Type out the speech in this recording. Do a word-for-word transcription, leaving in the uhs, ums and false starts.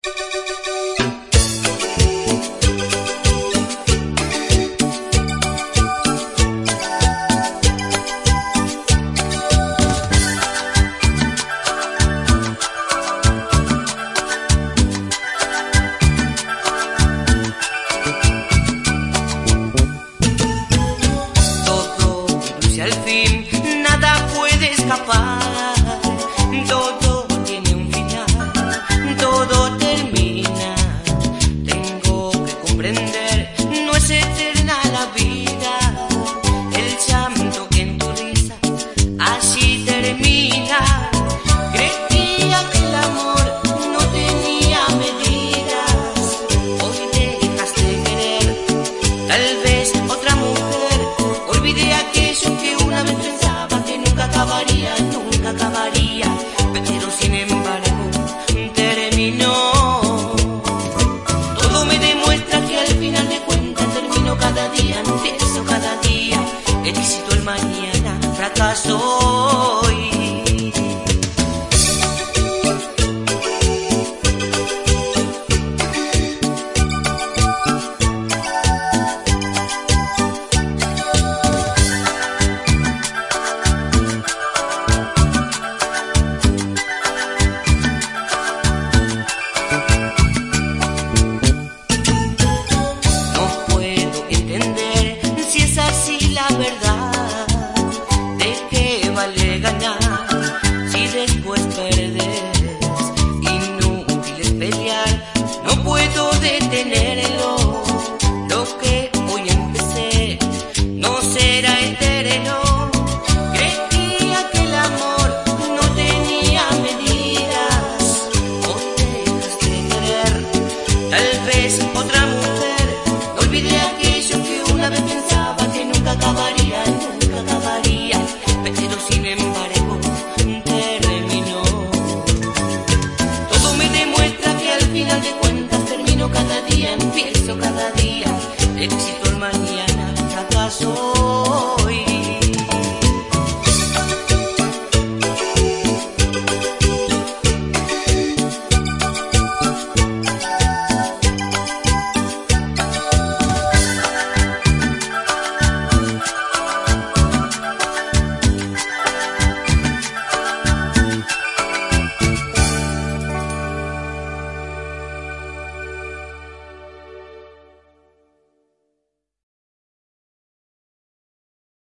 Todo tiene un final, todo termina. Tengo que comprender, no es eterna la vida. El llanto que en tu risa así termina. Creía que el amor no tenía medidas. Hoy dejaste de querer, tal vez otra mujer. Olvidé aquello que una vez pensaba que nunca acabaría, nunca acabaría, pero sin embargo terminó. Todo me demuestra que al final de cuentas termino cada día, empiezo cada día, éxito el mañana, fracaso.